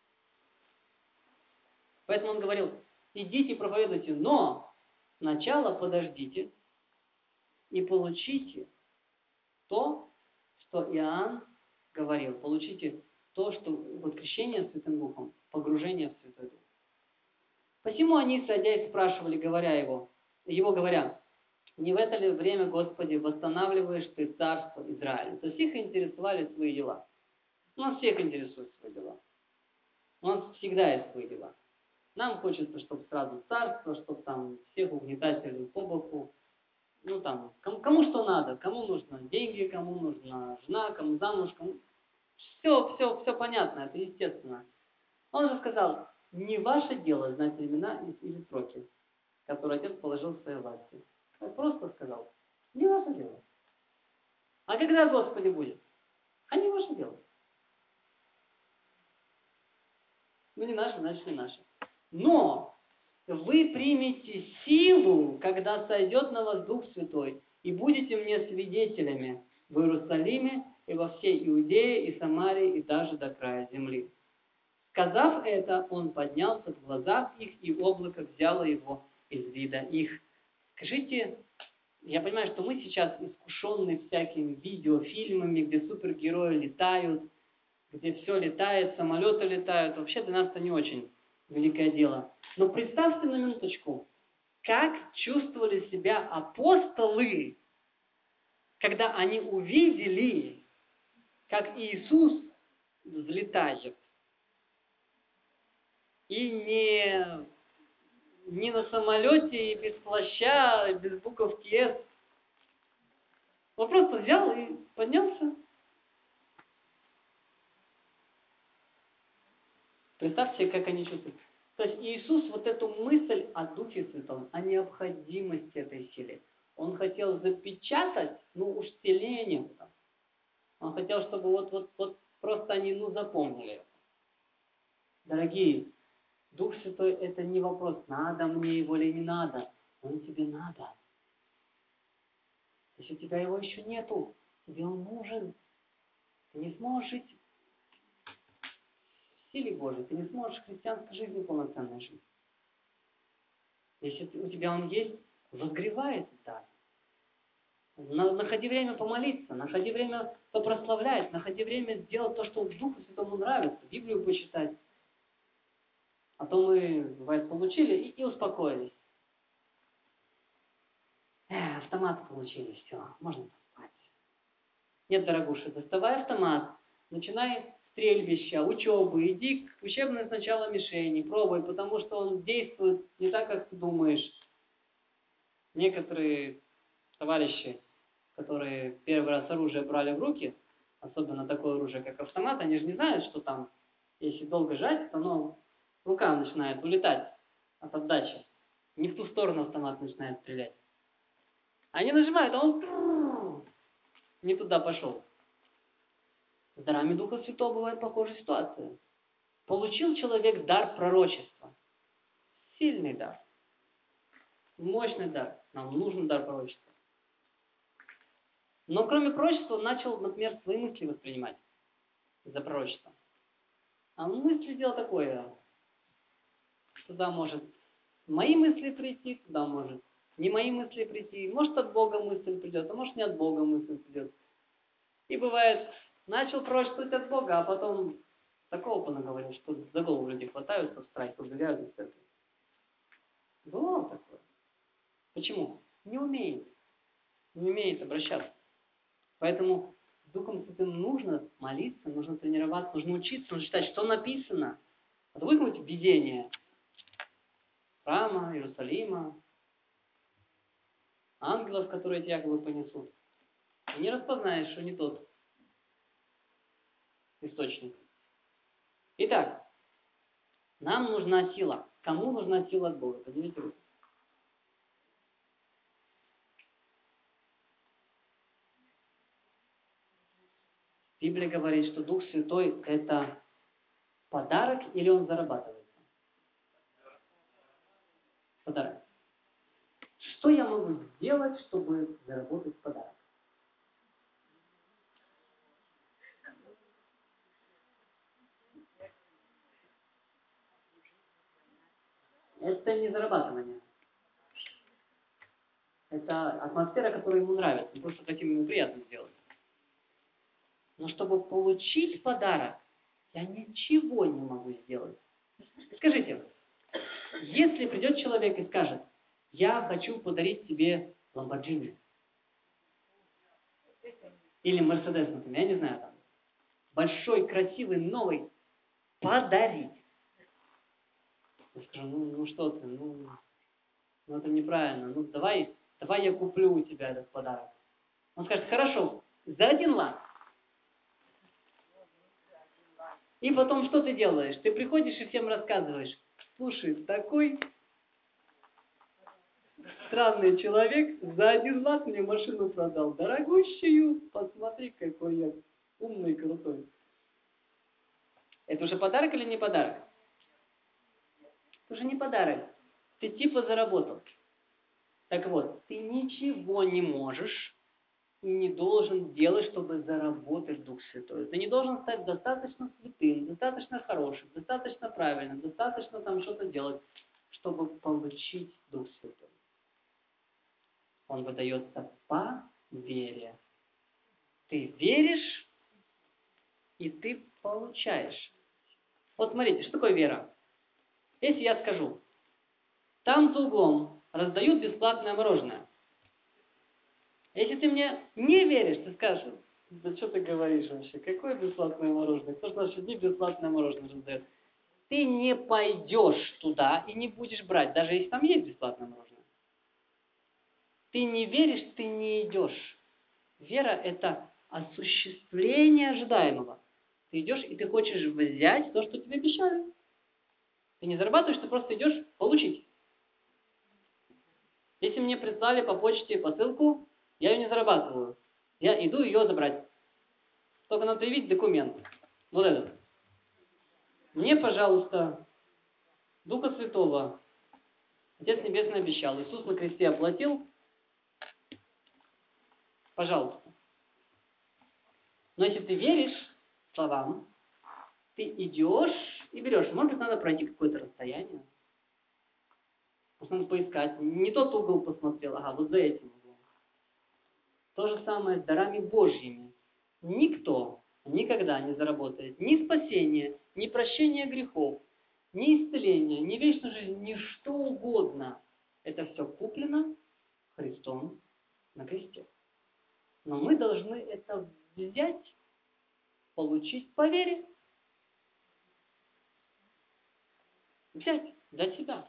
[SPEAKER 1] Поэтому он говорил, идите проповедуйте, но сначала подождите и получите то, что Иоанн говорил. Получите то, что вот крещение Святым Духом, погружение в Святой Дух. Посему они, садясь, спрашивали, его говоря, не в это ли время, Господи, восстанавливаешь Ты царство Израиля? То есть их интересовали свои дела. У нас всех интересуют свои дела. У нас всегда есть свои дела. Нам хочется, чтобы сразу царство, чтобы там всех угнетателей по боку. Ну там, кому что надо, кому нужно деньги, кому нужна жена, кому замуж, кому... Все понятно, это естественно. Он же сказал, не ваше дело знать имена или сроки, которые Отец положил в своей власти. Он просто сказал, не ваше дело. А когда Господи будет? А не ваше дело. Ну не наше, значит не наше. Но вы примете силу, когда сойдет на вас Дух Святой, и будете мне свидетелями в Иерусалиме и во всей Иудее и Самарии и даже до края земли. Сказав это, он поднялся в глазах их, и облако взяло его из вида их. Скажите, я понимаю, что мы сейчас искушенны всякими видеофильмами, где супергерои летают, где все летает, самолеты летают. Вообще для нас это не очень великое дело. Но представьте на минуточку, как чувствовали себя апостолы, когда они увидели, как Иисус взлетает. И не на самолете, и без плаща, и без буковки «С». Он просто взял и поднялся. Представьте, как они чувствуют. То есть Иисус вот эту мысль о Духе Святом, о необходимости этой силы, Он хотел запечатать, уж сильнее некуда. Он хотел, чтобы вот просто они, запомнили. Дорогие, Дух Святой — это не вопрос, надо мне его или не надо. Он тебе надо. Если у тебя его еще нету, тебе он нужен. Ты не сможешь жить в силе Божьей, ты не сможешь христианской жизнью полноценно жить. Если у тебя он есть, возгревает дар. Находи время помолиться, находи время попрославлять, находи время сделать то, что Духу Святому нравится, Библию почитать. А то мы, бывает, получили и успокоились. Автомат получили, все, можно поспать. Нет, дорогуша, доставай автомат, начинай стрельбища, учебы, иди к учебной сначала мишени, пробуй, потому что он действует не так, как ты думаешь. Некоторые товарищи, которые первый раз оружие брали в руки, особенно такое оружие, как автомат, они же не знают, что там, если долго жать, то оно рука начинает улетать от отдачи. Не в ту сторону автомат начинает стрелять. Они нажимают, а он не туда пошел. С дарами Духа Святого бывает похожая ситуация. Получил человек дар пророчества. Сильный дар. Мощный дар. Нам нужен дар пророчества. Но кроме пророчества он начал, например, свои мысли воспринимать за пророчество. А мысли дело такое. Туда может мои мысли прийти, туда может не мои мысли прийти. Может от Бога мысль придет, а может не от Бога мысль придет. И бывает, начал пророчествовать от Бога, а потом такого понаговорил, что за голову люди хватаются в страхе, убегают из церкви. Бывало такое. Почему? Не умеет. Не умеет обращаться. Поэтому с Духом Святым нужно молиться, нужно тренироваться, нужно учиться, нужно читать, что написано. Вот вы видение храма, Иерусалима, ангелов, которые тебя якобы понесут. И не распознаешь, что не тот источник. Итак, нам нужна сила. Кому нужна сила от Бога? Поднимите руку. Библия говорит, что Дух Святой – это подарок или он зарабатывается? Подарок. Что я могу сделать, чтобы заработать подарок? Это не зарабатывание. Это атмосфера, которая ему нравится. Мы просто хотим ему приятно сделать. Но чтобы получить подарок, я ничего не могу сделать. Скажите, если придет человек и скажет, я хочу подарить тебе Lamborghini или Mercedes, например, я не знаю, там, большой, красивый, новый, подарить. Я скажу, ну что ты, ну это неправильно, ну давай я куплю у тебя этот подарок. Он скажет, хорошо, за 1 лат. И потом что ты делаешь? Ты приходишь и всем рассказываешь, слушай, такой странный человек за 1 лат мне машину продал, дорогущую, посмотри, какой я умный и крутой. Это уже подарок или не подарок? Это уже не подарок. Ты типа заработал. Так вот, ты ничего не можешь и не должен делать, чтобы заработать Дух Святой. Ты не должен стать достаточно святым, достаточно хорошим, достаточно правильным, достаточно там что-то делать, чтобы получить Дух Святой. Он выдается по вере. Ты веришь, и ты получаешь. Вот смотрите, что такое вера? Если я скажу, там за углом раздают бесплатное мороженое. Если ты мне не веришь, ты скажешь, да что ты говоришь вообще, какое бесплатное мороженое? Кто же в наши дни бесплатное мороженое раздает? Ты не пойдешь туда и не будешь брать, даже если там есть бесплатное мороженое. Ты не веришь, ты не идешь. Вера – это осуществление ожидаемого. Ты идешь и ты хочешь взять то, что тебе обещали. Ты не зарабатываешь, ты просто идешь получить. Если мне прислали по почте посылку, я ее не зарабатываю. Я иду ее забрать. Только надо предъявить документ. Вот этот. Мне, пожалуйста, Духа Святого. Отец Небесный обещал. Иисус на кресте оплатил. Пожалуйста. Но если ты веришь словам, ты идешь и берешь. Может быть, надо пройти какое-то расстояние. Может, надо поискать. Не тот угол посмотрел, ага, вот за этим углом. То же самое с дарами Божьими. Никто никогда не заработает ни спасения, ни прощения грехов, ни исцеления, ни вечную жизнь, ни что угодно. Это все куплено Христом на кресте. Но мы должны это взять, получить по вере. Взять для себя.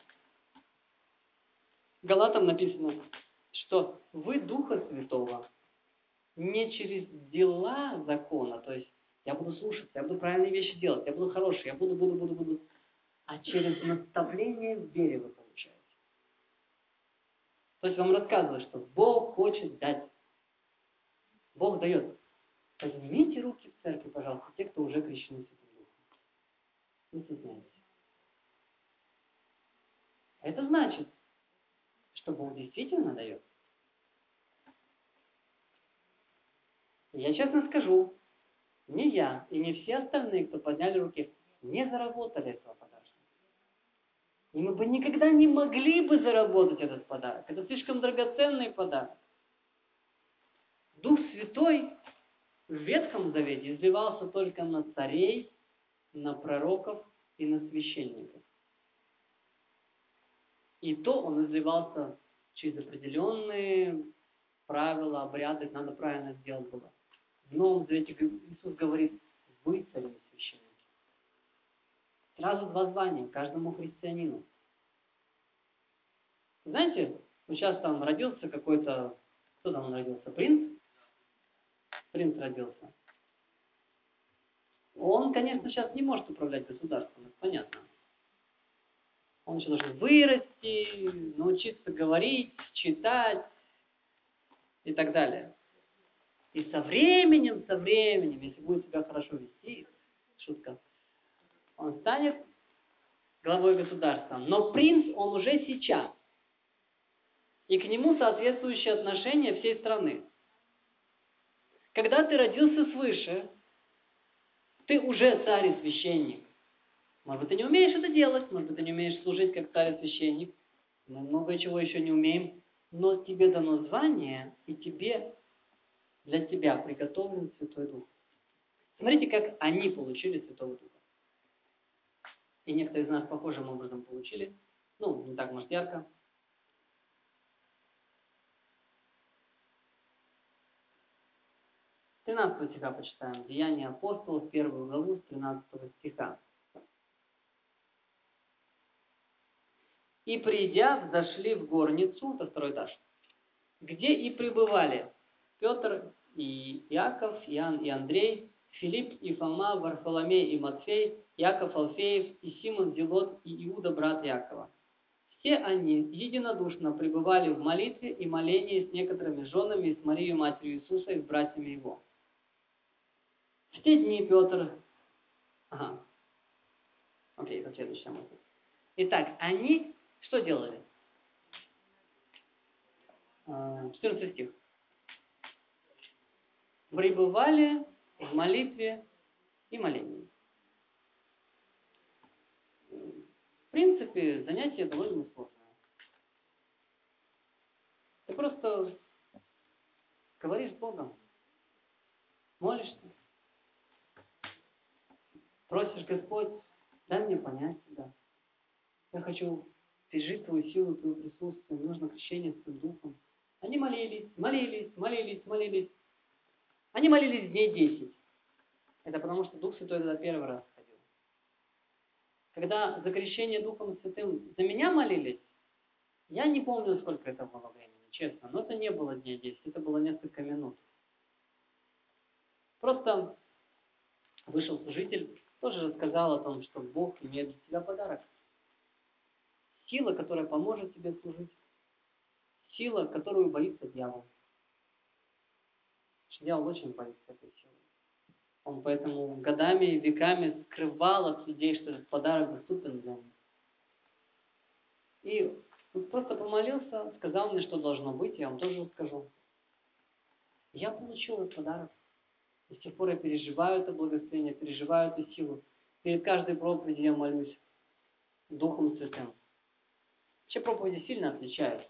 [SPEAKER 1] Галатам написано, что вы Духа Святого не через дела закона, то есть я буду слушать, я буду правильные вещи делать, я буду хороший, я буду, а через наставление в вере вы получаете. То есть вам рассказывают, что Бог хочет дать. Бог дает. Поднимите руки в церкви, пожалуйста, те, кто уже крещены Святым Духом. Не стесняйтесь. Это значит, что Бог действительно дает. Я честно скажу, не я и не все остальные, кто подняли руки, не заработали этого подарка. И мы бы никогда не могли бы заработать этот подарок. Это слишком драгоценный подарок. Дух Святой в Ветхом Завете изливался только на царей, на пророков и на священников. И то он изливался через определенные правила, обряды, надо правильно сделать было. В Новом Завете Иисус говорит, вы цари и священники. Сразу два звания каждому христианину. Знаете, вот сейчас там родился какой-то, кто там родился? Принц? Принц родился. Он, конечно, сейчас не может управлять государством, это понятно. Он еще должен вырасти, научиться говорить, читать и так далее. И со временем, если будет себя хорошо вести, шутка, он станет главой государства. Но принц, он уже сейчас. И к нему соответствующее отношение всей страны. Когда ты родился свыше, ты уже царь и священник. Может быть, ты не умеешь это делать, может быть, ты не умеешь служить как царь и священник. Мы много чего еще не умеем. Но тебе дано звание, и для тебя приготовлен Святой Дух. Смотрите, как они получили Святого Духа. И некоторые из нас похожим образом получили. Ну, не так, может, ярко. 13 стиха почитаем. Деяния апостолов, 1 главу, с 13 стиха. «И придя, взошли в горницу, это второй этаж, где и пребывали Петр и Иаков, Иоанн и Андрей, Филипп и Фома, Варфоломей и Матфей, Яков Алфеев и Симон Зелот и Иуда, брат Якова. Все они единодушно пребывали в молитве и молении с некоторыми женами и с Марией, матерью Иисуса, и с братьями его. В те дни Петр...» Окей, это следующая мысль. Итак, они что делали? 14 стих. Пребывали в молитве и молении. В принципе, занятие довольно сложное. Ты просто говоришь с Богом, молишься, просишь: Господь, дай мне понять Тебя. Я хочу пережить Твою силу, Твое присутствие, мне нужно крещение с Твоим Духом. Они молились. Они молились дней 10. Это потому, что Дух Святой туда первый раз ходил. Когда за крещение Духом Святым за меня молились, я не помню, сколько это было времени, честно, но это не было дней 10, это было несколько минут. Просто вышел служитель, тоже рассказал о том, что Бог имеет для тебя подарок. Сила, которая поможет тебе служить. Сила, которую боится дьявол. Дьявол очень боится этой силы. Он поэтому годами и веками скрывал от людей, что этот подарок доступен для них. И он просто помолился, сказал мне, что должно быть, я вам тоже скажу. Я получил этот подарок. И с тех пор я переживаю это благословение, переживаю эту силу. Перед каждой проповедью я молюсь Духом Святым. Вообще проповеди сильно отличаются.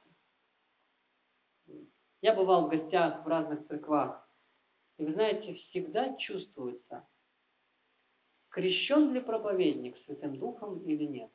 [SPEAKER 1] Я бывал в гостях в разных церквах. И вы знаете, всегда чувствуется, крещен ли проповедник Святым Духом или нет.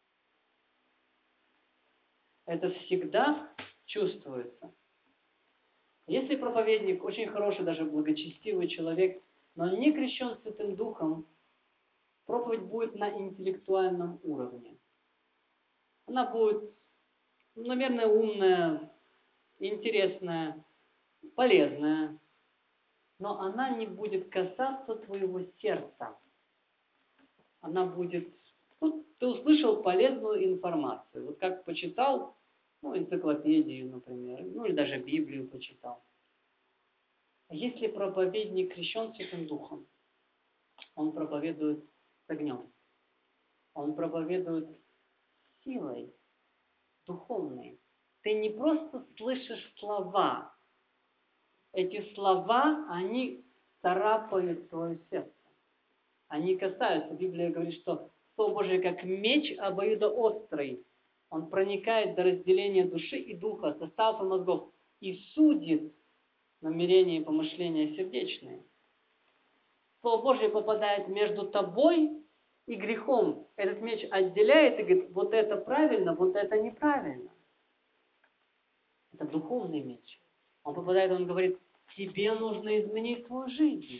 [SPEAKER 1] Это всегда чувствуется. Если проповедник очень хороший, даже благочестивый человек, но он не крещен Святым Духом, проповедь будет на интеллектуальном уровне. Она будет, наверное, умная, интересная, полезная, но она не будет касаться твоего сердца. Она будет... Вот ты услышал полезную информацию. Вот как почитал, энциклопедию, например, или даже Библию почитал. А если проповедник крещен Святым Духом, он проповедует с огнем. Он проповедует силой духовной. Ты не просто слышишь слова. Эти слова, они царапают твое сердце. Они касаются. Библия говорит, что Слово Божие как меч обоюдоострый. Он проникает до разделения души и духа, составов и мозгов, и судит намерения и помышления сердечные. Слово Божие попадает между тобой и грехом. Этот меч отделяет и говорит, вот это правильно, вот это неправильно. Это духовный меч. Он попадает, он говорит, тебе нужно изменить твою жизнь.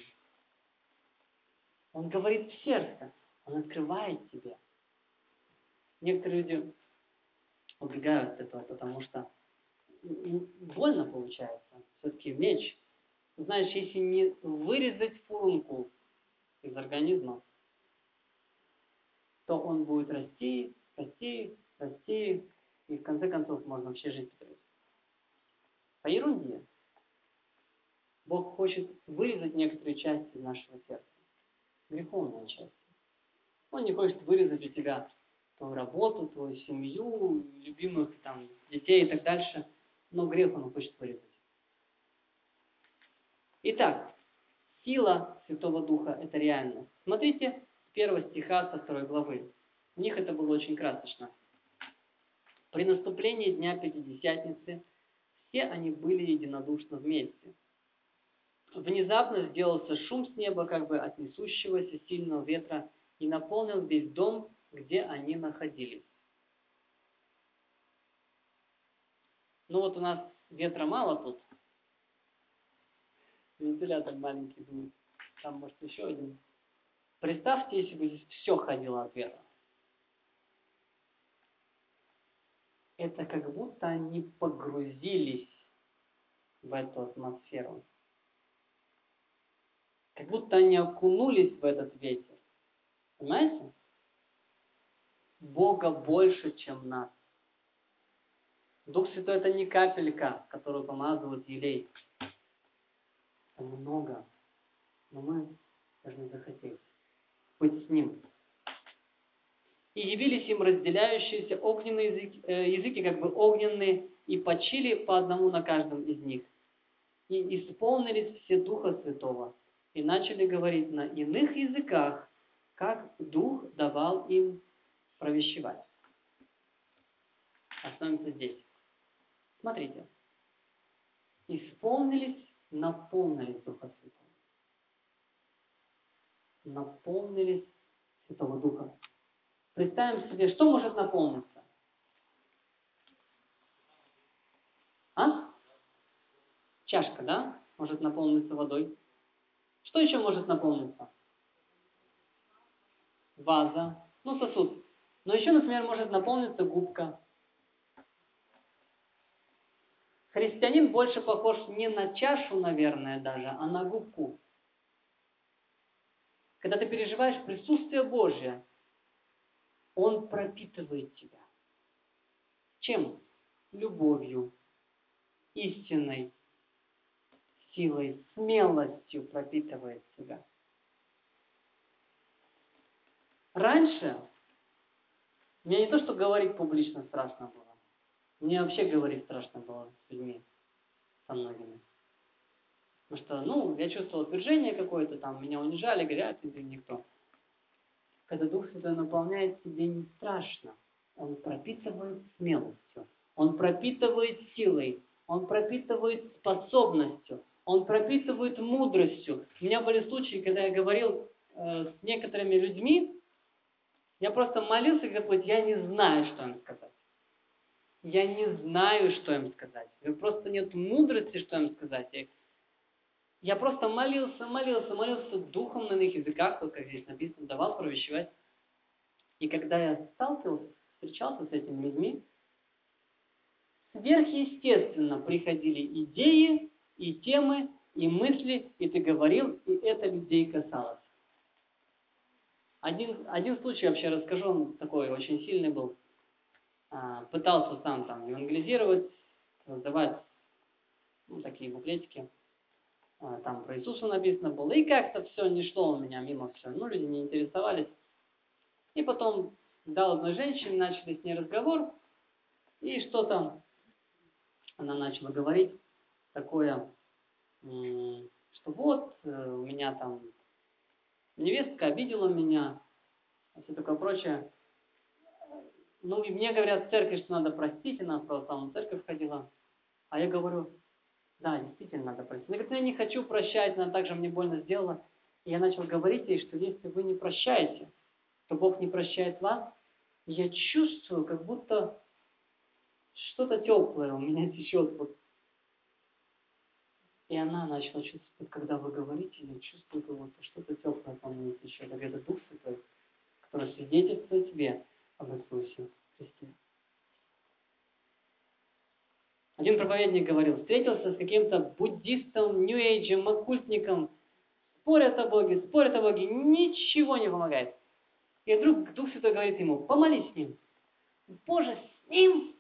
[SPEAKER 1] Он говорит в сердце, он открывает тебе. Некоторые люди убегают от этого, потому что больно получается. Все-таки меч. Знаешь, если не вырезать фурункул из организма, то он будет расти, расти, расти, и в конце концов можно вообще жить потерять. По ерунде. Бог хочет вырезать некоторые части нашего сердца. Греховные части. Он не хочет вырезать у тебя твою работу, твою семью, любимых детей и так дальше, но грех он хочет вырезать. Итак, сила Святого Духа – это реальность. Смотрите, с 1 стиха со 2 главы. У них это было очень красочно. При наступлении Дня Пятидесятницы все они были единодушно вместе. Внезапно сделался шум с неба, как бы от несущегося сильного ветра, и наполнил весь дом, где они находились. Ну вот у нас ветра мало тут. Вентилятор маленький будет. Там, может, еще один. Представьте, если бы здесь все ходило от ветра. Это как будто они погрузились в эту атмосферу. Как будто они окунулись в этот ветер. Понимаете? Бога больше, чем нас. Дух Святой – это не капелька, которую помазывают елей. Это много. Но мы должны захотеть быть с Ним. И явились им разделяющиеся огненные языки, как бы огненные, и почили по одному на каждом из них. И исполнились все Духа Святого, и начали говорить на иных языках, как Дух давал им провещевать. Остановимся здесь. Смотрите. Исполнились, наполнились Духа Святого. Наполнились Святого Духа. Представим себе, что может наполниться? Чашка, да? Может наполниться водой. Что еще может наполниться? Ваза. Сосуд. Но еще, например, может наполниться губка. Христианин больше похож не на чашу, наверное, даже, а на губку. Когда ты переживаешь присутствие Божье, Он пропитывает тебя. Чем? Любовью, истиной, силой, смелостью пропитывает тебя. Раньше мне не то, что говорить публично страшно было. Мне вообще говорить страшно было с людьми, со многими. что, ну, я чувствовал отвержение какое-то, там, меня унижали, говорят, ты никто. Когда Дух Святой наполняет, тебе не страшно. Он пропитывает смелостью, он пропитывает силой, он пропитывает способностью, он пропитывает мудростью. У меня были случаи, когда я говорил с некоторыми людьми, я просто молился, Господь, я не знаю, что им сказать. Я не знаю, что им сказать. Просто нет мудрости, что им сказать. Я просто молился духом на иных языках, вот как здесь написано, давал провещевать. И когда я встречался с этими людьми, сверхъестественно приходили идеи, и темы, и мысли, и ты говорил, и это людей касалось. Один случай вообще расскажу, он такой очень сильный был. Пытался сам там евангелизировать, раздавать такие буклетики. Там про Иисуса написано было. И как-то все не шло у меня мимо все. Ну, люди не интересовались. И потом дал одной женщине, начали с ней разговор. И что-то она начала говорить такое, что вот, у меня там невестка обидела меня, и все такое прочее. Ну, и мне говорят в церкви, что надо простить, она в православную церковь ходила. А я говорю, да, действительно надо простить. Она говорит, я не хочу прощать, она также мне больно сделала. И я начал говорить ей, что если вы не прощаете, то Бог не прощает вас. И я чувствую, как будто что-то теплое у меня течет. Вот. И она начала чувствовать, когда вы говорите, я чувствую, как будто что-то теплое по мне течет. Это Дух Святой, который свидетельствует тебе об Иисусе Христе. Один проповедник говорил, встретился с каким-то буддистом, нью-эйджем, оккультником, спорят о Боге, ничего не помогает. И вдруг Дух Святой говорит ему, помолись с ним. Боже, с ним?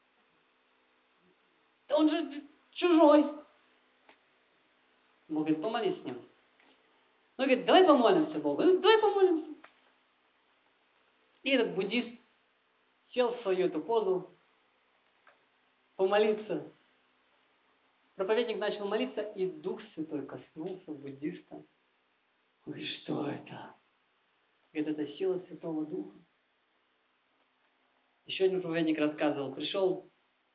[SPEAKER 1] Он же чужой. Бог говорит, помолись с ним. Он говорит, давай помолимся Богу. Давай помолимся. И этот буддист сел в свою эту позу, помолиться. Проповедник начал молиться, и Дух Святой коснулся буддиста. Он говорит, что это? Говорит, это сила Святого Духа. Еще один проповедник рассказывал, пришел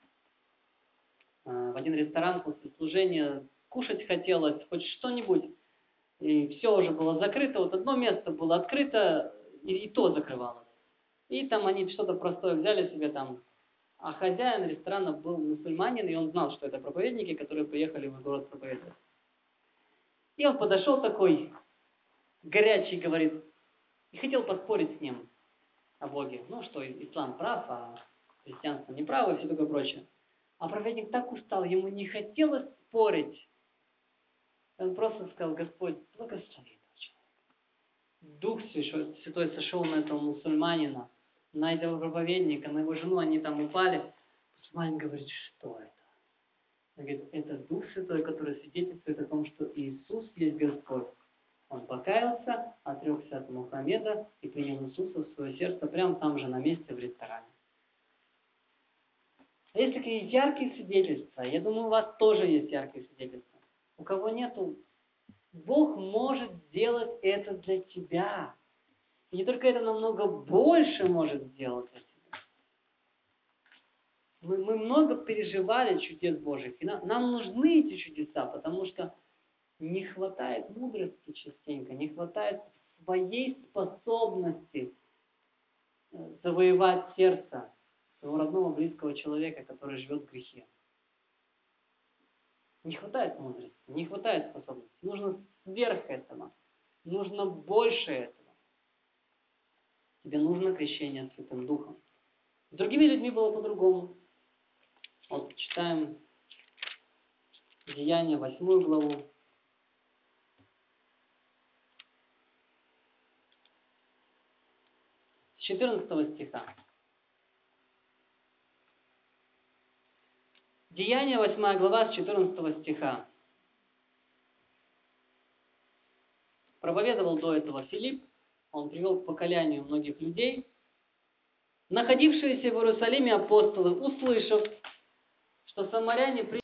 [SPEAKER 1] в один ресторан после служения, кушать хотелось, хоть что-нибудь. И все уже было закрыто, вот одно место было открыто, и то закрывалось. И там они что-то простое взяли себе там. А хозяин ресторана был мусульманин, и он знал, что это проповедники, которые приехали в город проповедовать. И он подошел такой, горячий, говорит, и хотел поспорить с ним о Боге. Ну, что ислам прав, а христианство не право и все такое прочее. А проповедник так устал, ему не хотелось спорить. Он просто сказал, Господь, благослови этого человека. Дух Святой сошел на этого мусульманина, на этого проповедника, на его жену, они там упали. Мусульманин говорит, что это? Он говорит, это Дух Святой, который свидетельствует о том, что Иисус есть Господь. Он покаялся, отрекся от Мухаммеда и принял Иисуса в свое сердце прямо там же, на месте, в ресторане. А есть такие яркие свидетельства. Я думаю, у вас тоже есть яркие свидетельства. У кого нету, Бог может сделать это для тебя. И не только это, намного больше может сделать для тебя. Мы много переживали чудес Божьих. И нам нужны эти чудеса, потому что не хватает мудрости частенько, не хватает своей способности завоевать сердце своего родного, близкого человека, который живет в грехе. Не хватает мудрости, не хватает способности. Нужно сверх этого. Нужно больше этого. Тебе нужно крещение Святым Духом. С другими людьми было по-другому. Вот читаем Деяния, 8 главу. С 14 стиха. Деяния, 8 глава, с 14 стиха. Проповедовал до этого Филипп. Он привел к покаянию многих людей. Находившиеся в Иерусалиме апостолы, услышав, что самаряне